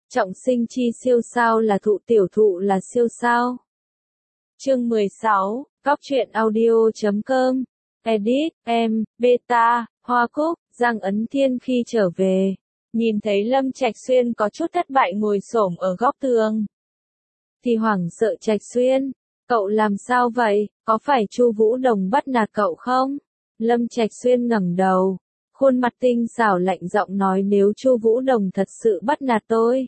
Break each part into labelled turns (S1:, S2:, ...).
S1: Trọng sinh chi siêu sao là thụ, tiểu thụ là siêu sao. Chương 16, Góc truyện audio.com. Edit, em, Beta, Hoa Cúc, Giang Ấn Thiên khi trở về, nhìn thấy Lâm Trạch Xuyên có chút thất bại ngồi xổm ở góc tường. Thì hoảng sợ Trạch Xuyên, cậu làm sao vậy, có phải Chu Vũ Đồng bắt nạt cậu không? Lâm Trạch Xuyên ngẩng đầu, khuôn mặt tinh xảo lạnh giọng nói nếu Chu Vũ Đồng thật sự bắt nạt tôi.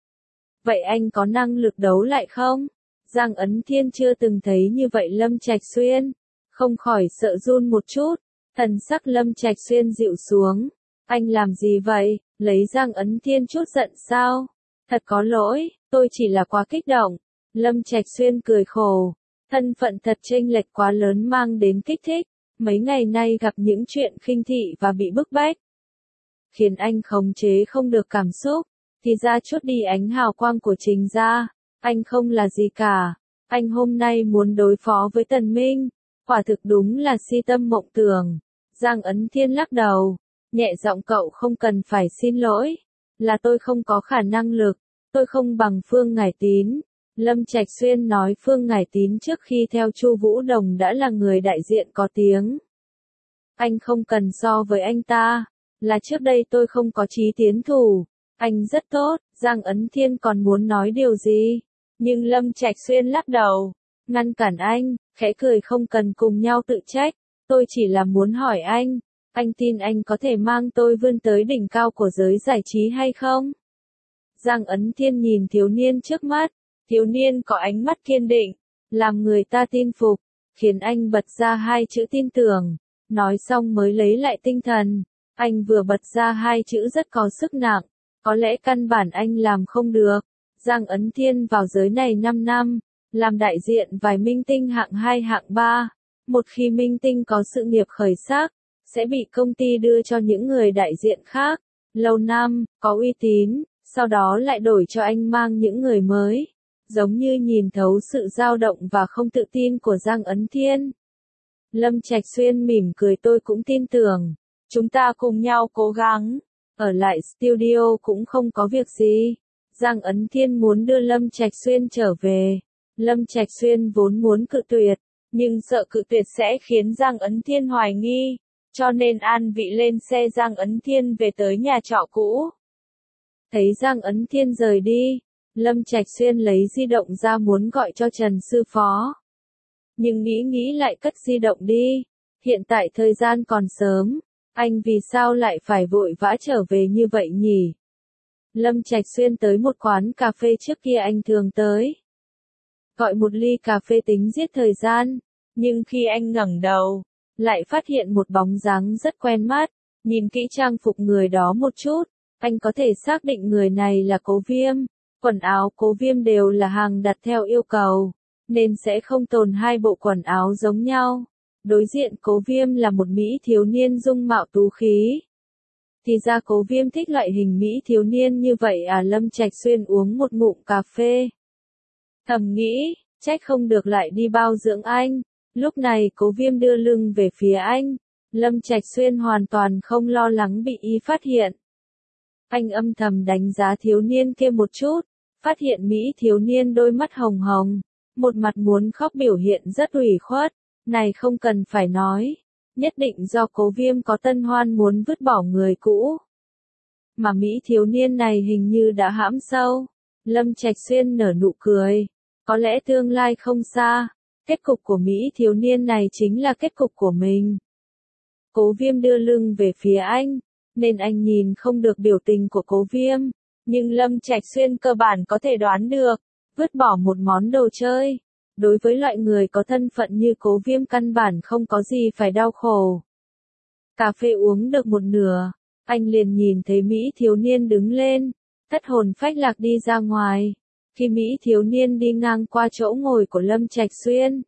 S1: Vậy anh có năng lực đấu lại không? Giang Ấn Thiên chưa từng thấy như vậy Lâm Trạch Xuyên, không khỏi sợ run một chút, thần sắc Lâm Trạch Xuyên dịu xuống. Anh làm gì vậy, lấy Giang Ấn Thiên chút giận sao? Thật có lỗi, tôi chỉ là quá kích động. Lâm Trạch Xuyên cười khổ, thân phận thật chênh lệch quá lớn mang đến kích thích, mấy ngày nay gặp những chuyện khinh thị và bị bức bách, khiến anh khống chế không được cảm xúc, thì ra chút đi ánh hào quang của Trình gia, anh không là gì cả. Anh hôm nay muốn đối phó với Tần Minh, quả thực đúng là si tâm mộng tưởng. Giang Ấn Thiên lắc đầu, nhẹ giọng cậu không cần phải xin lỗi, là tôi không có khả năng lực, tôi không bằng Phương Ngải Tín. Lâm Trạch Xuyên nói Phương Ngải Tín trước khi theo Chu Vũ Đồng đã là người đại diện có tiếng. Anh không cần so với anh ta, là trước đây tôi không có chí tiến thủ, anh rất tốt. Giang Ấn Thiên còn muốn nói điều gì, nhưng Lâm Trạch Xuyên lắc đầu, ngăn cản anh, khẽ cười không cần cùng nhau tự trách, tôi chỉ là muốn hỏi anh tin anh có thể mang tôi vươn tới đỉnh cao của giới giải trí hay không? Giang Ấn Thiên nhìn thiếu niên trước mắt, thiếu niên có ánh mắt kiên định, làm người ta tin phục, khiến anh bật ra hai chữ tin tưởng, nói xong mới lấy lại tinh thần, anh vừa bật ra hai chữ rất có sức nặng, có lẽ căn bản anh làm không được. Giang Ấn Thiên vào giới này 5 năm, làm đại diện vài minh tinh hạng 2 hạng 3, một khi minh tinh có sự nghiệp khởi sắc, sẽ bị công ty đưa cho những người đại diện khác, lâu năm, có uy tín, sau đó lại đổi cho anh mang những người mới, giống như nhìn thấu sự dao động và không tự tin của Giang Ấn Thiên. Lâm Trạch Xuyên mỉm cười tôi cũng tin tưởng, chúng ta cùng nhau cố gắng, ở lại studio cũng không có việc gì. Giang Ấn Thiên muốn đưa Lâm Trạch Xuyên trở về. Lâm Trạch Xuyên vốn muốn cự tuyệt, nhưng sợ cự tuyệt sẽ khiến Giang Ấn Thiên hoài nghi, cho nên an vị lên xe Giang Ấn Thiên về tới nhà trọ cũ. Thấy Giang Ấn Thiên rời đi, Lâm Trạch Xuyên lấy di động ra muốn gọi cho Trần sư phó. Nhưng nghĩ lại cất di động đi, hiện tại thời gian còn sớm, anh vì sao lại phải vội vã trở về như vậy nhỉ? Lâm Trạch Xuyên tới một quán cà phê trước kia anh thường tới. Gọi một ly cà phê tính giết thời gian, nhưng khi anh ngẩng đầu, lại phát hiện một bóng dáng rất quen mắt, nhìn kỹ trang phục người đó một chút, anh có thể xác định người này là Cố Viêm, quần áo Cố Viêm đều là hàng đặt theo yêu cầu, nên sẽ không tồn hai bộ quần áo giống nhau. Đối diện Cố Viêm là một mỹ thiếu niên dung mạo tú khí. Thì ra Cố Viêm thích loại hình mỹ thiếu niên như vậy à? Lâm Trạch Xuyên uống một ngụm cà phê, thầm nghĩ, trách không được lại đi bao dưỡng anh. Lúc này Cố Viêm đưa lưng về phía anh, Lâm Trạch Xuyên hoàn toàn không lo lắng bị y phát hiện. Anh âm thầm đánh giá thiếu niên kia một chút, phát hiện mỹ thiếu niên đôi mắt hồng hồng, một mặt muốn khóc biểu hiện rất ủy khuất, này không cần phải nói, nhất định do Cố Viêm có tân hoan muốn vứt bỏ người cũ. Mà mỹ thiếu niên này hình như đã hãm sâu. Lâm Trạch Xuyên nở nụ cười, có lẽ tương lai không xa, kết cục của mỹ thiếu niên này chính là kết cục của mình. Cố Viêm đưa lưng về phía anh, nên anh nhìn không được biểu tình của Cố Viêm, nhưng Lâm Trạch Xuyên cơ bản có thể đoán được, vứt bỏ một món đồ chơi, đối với loại người có thân phận như Cố Viêm căn bản không có gì phải đau khổ. Cà phê uống được một nửa, anh liền nhìn thấy mỹ thiếu niên đứng lên, thất hồn phách lạc đi ra ngoài. Khi mỹ thiếu niên đi ngang qua chỗ ngồi của Lâm Trạch Xuyên,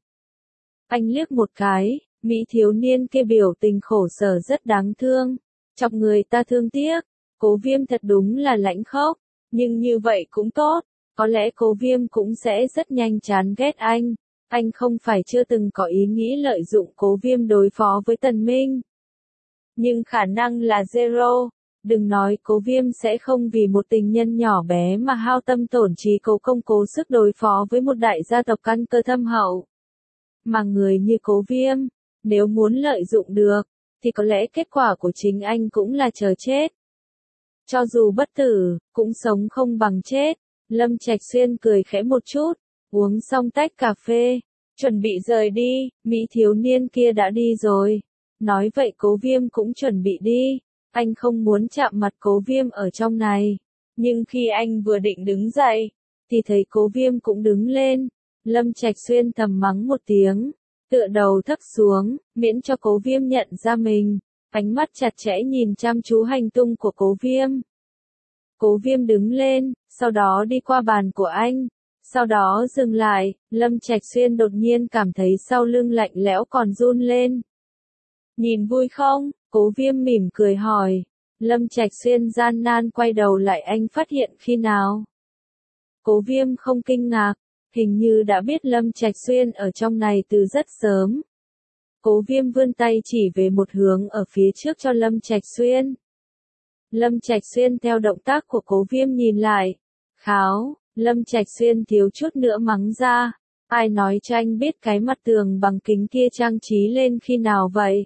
S1: anh liếc một cái, mỹ thiếu niên kia biểu tình khổ sở rất đáng thương, chọc người ta thương tiếc. Cố Viêm thật đúng là lãnh khốc, nhưng như vậy cũng tốt, có lẽ Cố Viêm cũng sẽ rất nhanh chán ghét anh không phải chưa từng có ý nghĩ lợi dụng Cố Viêm đối phó với Tần Minh. Nhưng khả năng là zero, Đừng nói Cố Viêm sẽ không vì một tình nhân nhỏ bé mà hao tâm tổn trí cố công cố sức đối phó với một đại gia tộc căn cơ thâm hậu. Mà người như Cố Viêm, nếu muốn lợi dụng được, thì có lẽ kết quả của chính anh cũng là chờ chết. Cho dù bất tử, cũng sống không bằng chết. Lâm Trạch Xuyên cười khẽ một chút, uống xong tách cà phê, chuẩn bị rời đi, Mỹ thiếu niên kia đã đi rồi. Nói vậy Cố Viêm cũng chuẩn bị đi. Anh không muốn chạm mặt Cố Viêm ở trong này. Nhưng khi anh vừa định đứng dậy, thì thấy Cố Viêm cũng đứng lên. Lâm Trạch Xuyên thầm mắng một tiếng, tựa đầu thấp xuống, miễn cho Cố Viêm nhận ra mình. Ánh mắt chặt chẽ nhìn chăm chú hành tung của Cố Viêm. Cố Viêm đứng lên, sau đó đi qua bàn của anh. Sau đó dừng lại, Lâm Trạch Xuyên đột nhiên cảm thấy sau lưng lạnh lẽo còn run lên. Nhìn vui không? Cố Viêm mỉm cười hỏi. Lâm Trạch Xuyên gian nan quay đầu lại, anh phát hiện khi nào? Cố Viêm không kinh ngạc, hình như đã biết Lâm Trạch Xuyên ở trong này từ rất sớm. Cố Viêm vươn tay chỉ về một hướng ở phía trước cho Lâm Trạch Xuyên. Lâm Trạch Xuyên theo động tác của Cố Viêm nhìn lại. Kháo, Lâm Trạch Xuyên thiếu chút nữa mắng ra. Ai nói cho anh biết cái mặt tường bằng kính kia trang trí lên khi nào vậy?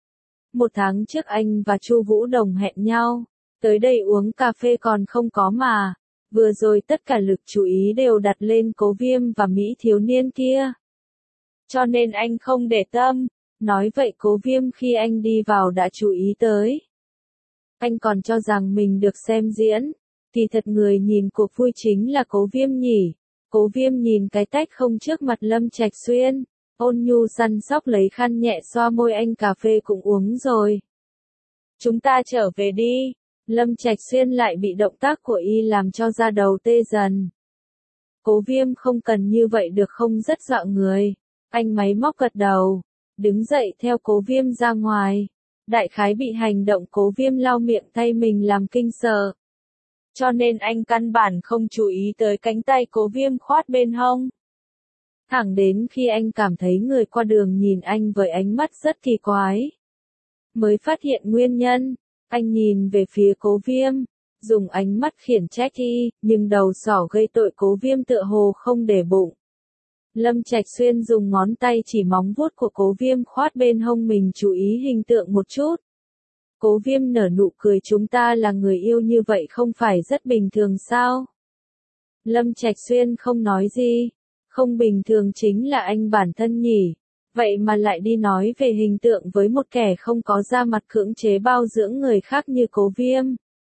S1: 1 tháng trước anh và Chu Vũ Đồng hẹn nhau. Tới đây uống cà phê còn không có mà. Vừa rồi tất cả lực chú ý đều đặt lên Cố Viêm và Mỹ thiếu niên kia. Cho nên anh không để tâm. Nói vậy Cố Viêm khi anh đi vào đã chú ý tới. Anh còn cho rằng mình được xem diễn. Thì thật người nhìn cuộc vui chính là Cố Viêm nhỉ. Cố Viêm nhìn cái tách không trước mặt Lâm Trạch Xuyên. Ôn nhu săn sóc lấy khăn nhẹ xoa môi anh, cà phê cũng uống rồi. Chúng ta trở về đi. Lâm Trạch Xuyên lại bị động tác của y làm cho da đầu tê dần. Cố Viêm không cần như vậy được không, rất dọa người. Anh máy móc gật đầu. Đứng dậy theo Cố Viêm ra ngoài. Đại khái bị hành động Cố Viêm lau miệng tay mình làm kinh sợ. Cho nên anh căn bản không chú ý tới cánh tay Cố Viêm khoát bên hông. Thẳng đến khi anh cảm thấy người qua đường nhìn anh với ánh mắt rất kỳ quái. Mới phát hiện nguyên nhân, anh nhìn về phía Cố Viêm, dùng ánh mắt khiển trách y, nhưng đầu sỏ gây tội Cố Viêm tựa hồ không để bụng. Lâm Trạch Xuyên dùng ngón tay chỉ móng vuốt của Cố Viêm khoát bên hông mình, chú ý hình tượng một chút. Cố Viêm nở nụ cười, chúng ta là người yêu như vậy không phải rất bình thường sao? Lâm Trạch Xuyên không nói gì. Không bình thường chính là anh bản thân nhỉ. Vậy mà lại đi nói về hình tượng với một kẻ không có da mặt cưỡng chế bao dưỡng người khác như Cố Viêm.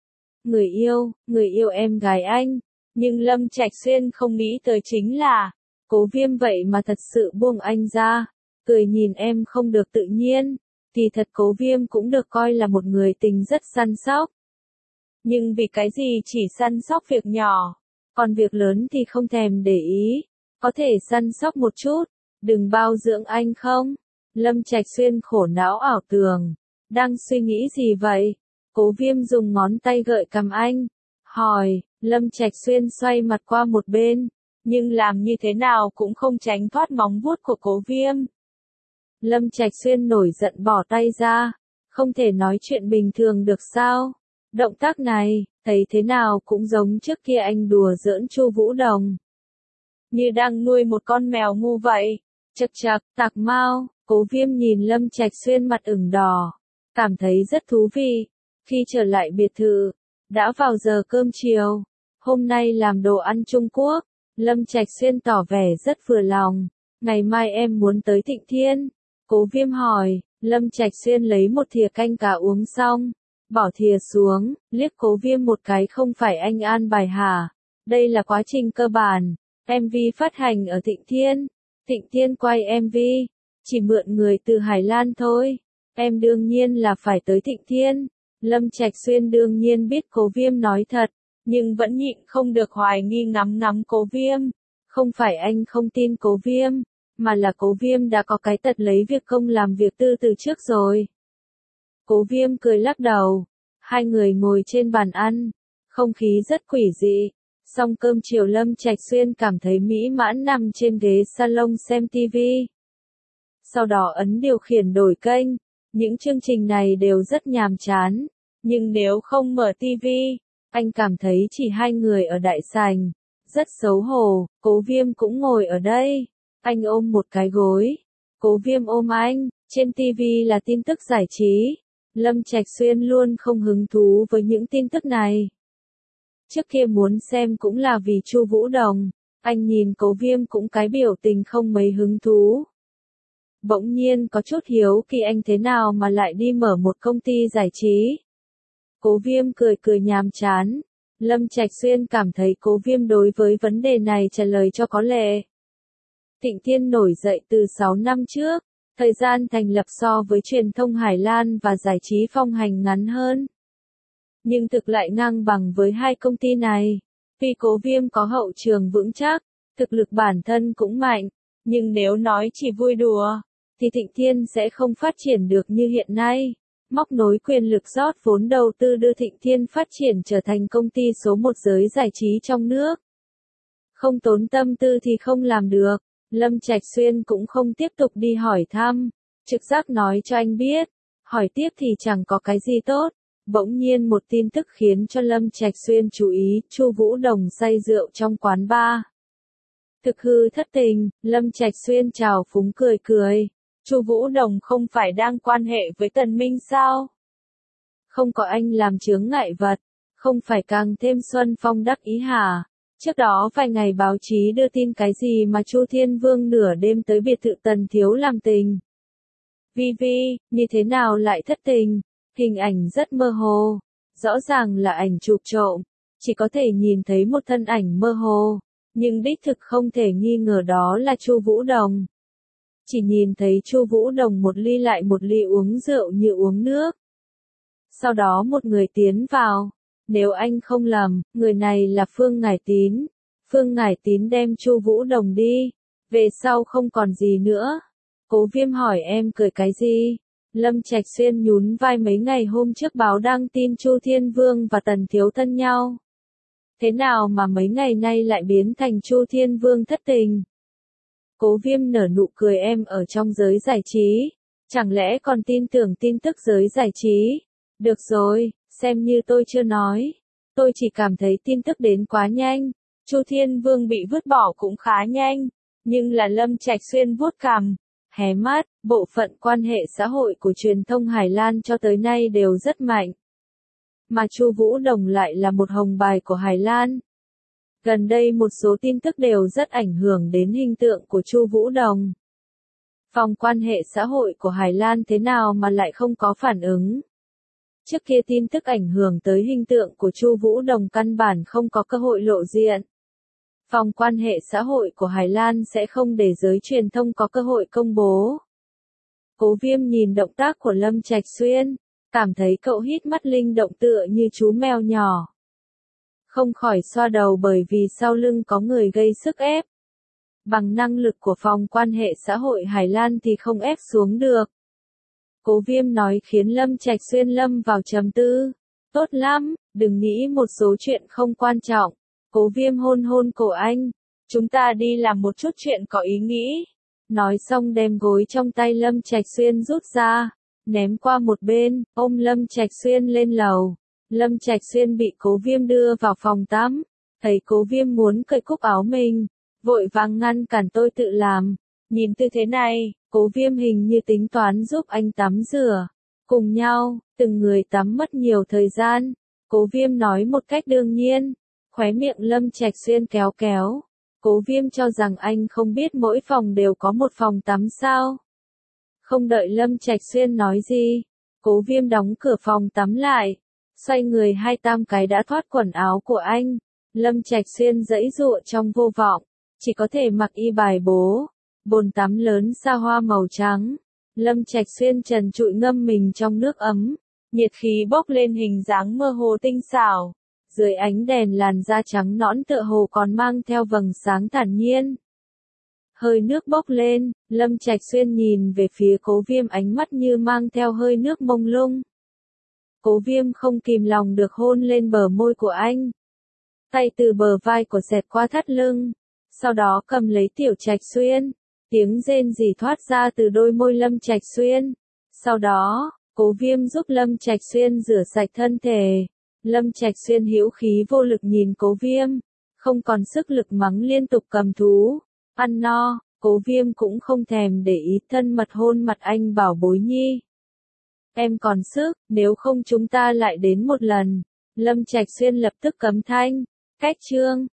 S1: Người yêu em gái anh. Nhưng Lâm Trạch Xuyên không nghĩ tới chính là, Cố Viêm vậy mà thật sự buông anh ra. Cười nhìn em không được tự nhiên. Thì thật Cố Viêm cũng được coi là một người tình rất săn sóc. Nhưng vì cái gì chỉ săn sóc việc nhỏ, còn việc lớn thì không thèm để ý. Có thể săn sóc một chút, đừng bao dưỡng anh không? Lâm Trạch Xuyên khổ não ảo tưởng. Đang suy nghĩ gì vậy? Cố Viêm dùng ngón tay gợi cằm anh. Hỏi, Lâm Trạch Xuyên xoay mặt qua một bên. Nhưng làm như thế nào cũng không tránh thoát móng vuốt của Cố Viêm. Lâm Trạch Xuyên nổi giận bỏ tay ra. Không thể nói chuyện bình thường được sao? Động tác này, thấy thế nào cũng giống trước kia anh đùa giỡn Chu Vũ Đồng. Như đang nuôi một con mèo ngu vậy. Chậc chậc, tạc mau. Cố Viêm nhìn Lâm Trạch Xuyên mặt ửng đỏ. Cảm thấy rất thú vị. Khi trở lại biệt thự, đã vào giờ cơm chiều. Hôm nay làm đồ ăn Trung Quốc. Lâm Trạch Xuyên tỏ vẻ rất vừa lòng. Ngày mai em muốn tới Thịnh Thiên. Cố Viêm hỏi. Lâm Trạch Xuyên lấy một thìa canh cá uống xong. Bỏ thìa xuống, liếc Cố Viêm một cái, không phải anh an bài hả? Đây là quá trình cơ bản. MV phát hành ở Thịnh Thiên. Thịnh Thiên quay MV. Chỉ mượn người từ Hải Lan thôi. Em đương nhiên là phải tới Thịnh Thiên. Lâm Trạch Xuyên đương nhiên biết Cố Viêm nói thật. Nhưng vẫn nhịn không được hoài nghi ngắm Cố Viêm. Không phải anh không tin Cố Viêm. Mà là Cố Viêm đã có cái tật lấy việc công làm việc tư từ trước rồi. Cố Viêm cười lắc đầu. Hai người ngồi trên bàn ăn. Không khí rất quỷ dị. Xong cơm chiều Lâm Trạch Xuyên cảm thấy mỹ mãn nằm trên ghế salon xem TV. Sau đó ấn điều khiển đổi kênh. Những chương trình này đều rất nhàm chán. Nhưng nếu không mở tivi, anh cảm thấy chỉ hai người ở đại sảnh. Rất xấu hổ, Cố Viêm cũng ngồi ở đây. Anh ôm một cái gối. Cố Viêm ôm anh, trên tivi là tin tức giải trí. Lâm Trạch Xuyên luôn không hứng thú với những tin tức này. Trước kia muốn xem cũng là vì Chu Vũ Đồng. Anh nhìn Cố Viêm cũng cái biểu tình không mấy hứng thú. Bỗng nhiên có chút hiếu kỳ anh thế nào mà lại đi mở một công ty giải trí. Cố Viêm cười cười nhàm chán. Lâm Trạch Xuyên cảm thấy Cố Viêm đối với vấn đề này trả lời cho có lệ. Thịnh Thiên nổi dậy từ 6 năm trước, thời gian thành lập so với truyền thông Hải Lan và giải trí Phong Hành ngắn hơn. Nhưng thực lại ngang bằng với hai công ty này. Vì Cố Viêm có hậu trường vững chắc, thực lực bản thân cũng mạnh, nhưng nếu nói chỉ vui đùa, thì Thịnh Thiên sẽ không phát triển được như hiện nay. Móc nối quyền lực rót vốn đầu tư đưa Thịnh Thiên phát triển trở thành công ty số 1 giới giải trí trong nước. Không tốn tâm tư thì không làm được. Lâm Trạch Xuyên cũng không tiếp tục đi hỏi thăm, trực giác nói cho anh biết, hỏi tiếp thì chẳng có cái gì tốt. Bỗng nhiên một tin tức khiến cho Lâm Trạch Xuyên chú ý, Chu Vũ Đồng say rượu trong quán bar. Thực hư thất tình, Lâm Trạch Xuyên trào phúng cười cười. Chu Vũ Đồng không phải đang quan hệ với Tần Minh sao? Không có anh làm chướng ngại vật, không phải càng thêm Xuân Phong đắc ý hả? Trước đó vài ngày báo chí đưa tin cái gì mà Chu Thiên Vương nửa đêm tới biệt thự Tần Thiếu làm tình. Vi, như thế nào lại thất tình? Hình ảnh rất mơ hồ, rõ ràng là ảnh chụp trộm, chỉ có thể nhìn thấy một thân ảnh mơ hồ, nhưng đích thực không thể nghi ngờ đó là Chu Vũ Đồng. Chỉ nhìn thấy Chu Vũ Đồng một ly lại một ly uống rượu như uống nước. Sau đó một người tiến vào, nếu anh không lầm, người này là Phương Ngải Tín. Phương Ngải Tín đem Chu Vũ Đồng đi, về sau không còn gì nữa. Cố Viêm hỏi em cười cái gì? Lâm Trạch Xuyên nhún vai mấy ngày hôm trước báo đăng tin Chu Thiên Vương và Tần Thiếu thân nhau. Thế nào mà mấy ngày nay lại biến thành Chu Thiên Vương thất tình? Cố Viêm nở nụ cười em ở trong giới giải trí. Chẳng lẽ còn tin tưởng tin tức giới giải trí? Được rồi, xem như tôi chưa nói. Tôi chỉ cảm thấy tin tức đến quá nhanh. Chu Thiên Vương bị vứt bỏ cũng khá nhanh. Nhưng là Lâm Trạch Xuyên vuốt cằm, hé mắt, bộ phận quan hệ xã hội của truyền thông Hải Lan cho tới nay đều rất mạnh. Mà Chu Vũ Đồng lại là một hồng bài của Hải Lan. Gần đây một số tin tức đều rất ảnh hưởng đến hình tượng của Chu Vũ Đồng. Phòng quan hệ xã hội của Hải Lan thế nào mà lại không có phản ứng? Trước kia tin tức ảnh hưởng tới hình tượng của Chu Vũ Đồng căn bản không có cơ hội lộ diện. Phòng quan hệ xã hội của Hải Lan sẽ không để giới truyền thông có cơ hội công bố. Cố Viêm nhìn động tác của Lâm Trạch Xuyên, cảm thấy cậu hít mắt linh động tựa như chú mèo nhỏ. Không khỏi xoa đầu bởi vì sau lưng có người gây sức ép. Bằng năng lực của phòng quan hệ xã hội Hải Lan thì không ép xuống được. Cố Viêm nói khiến Lâm Trạch Xuyên lâm vào trầm tư. Tốt lắm, đừng nghĩ một số chuyện không quan trọng. Cố Viêm hôn hôn cổ anh. Chúng ta đi làm một chút chuyện có ý nghĩ. Nói xong đem gối trong tay Lâm Trạch Xuyên rút ra, ném qua một bên, ôm Lâm Trạch Xuyên lên lầu. Lâm Trạch Xuyên bị Cố Viêm đưa vào phòng tắm. Thấy Cố Viêm muốn cởi cúc áo mình, vội vàng ngăn cản tôi tự làm. Nhìn tư thế này, Cố Viêm hình như tính toán giúp anh tắm rửa. Cùng nhau, từng người tắm mất nhiều thời gian. Cố Viêm nói một cách đương nhiên. Khóe miệng Lâm Trạch Xuyên kéo kéo. Cố Viêm cho rằng anh không biết mỗi phòng đều có một phòng tắm sao. Không đợi Lâm Trạch Xuyên nói gì, Cố Viêm đóng cửa phòng tắm lại. Xoay người 2-3 cái đã thoát quần áo của anh. Lâm Trạch Xuyên giãy giụa trong vô vọng, chỉ có thể mặc y bài bố. Bồn tắm lớn xa hoa màu trắng. Lâm Trạch Xuyên trần trụi ngâm mình trong nước ấm. Nhiệt khí bốc lên hình dáng mơ hồ tinh xảo. Dưới ánh đèn làn da trắng nõn tựa hồ còn mang theo vầng sáng thản nhiên. Hơi nước bốc lên, Lâm Trạch Xuyên nhìn về phía Cố Viêm ánh mắt như mang theo hơi nước mông lung. Cố Viêm không kìm lòng được hôn lên bờ môi của anh. Tay từ bờ vai của xẹt qua thắt lưng. Sau đó cầm lấy Tiểu Trạch Xuyên. Tiếng rên rỉ thoát ra từ đôi môi Lâm Trạch Xuyên. Sau đó, Cố Viêm giúp Lâm Trạch Xuyên rửa sạch thân thể. Lâm Trạch Xuyên hữu khí vô lực nhìn Cố Viêm, không còn sức lực mắng liên tục cầm thú. Ăn no, Cố Viêm cũng không thèm để ý, thân mật hôn mặt anh bảo bối nhi. Em còn sức, nếu không chúng ta lại đến một lần. Lâm Trạch Xuyên lập tức cấm thanh. Cách chương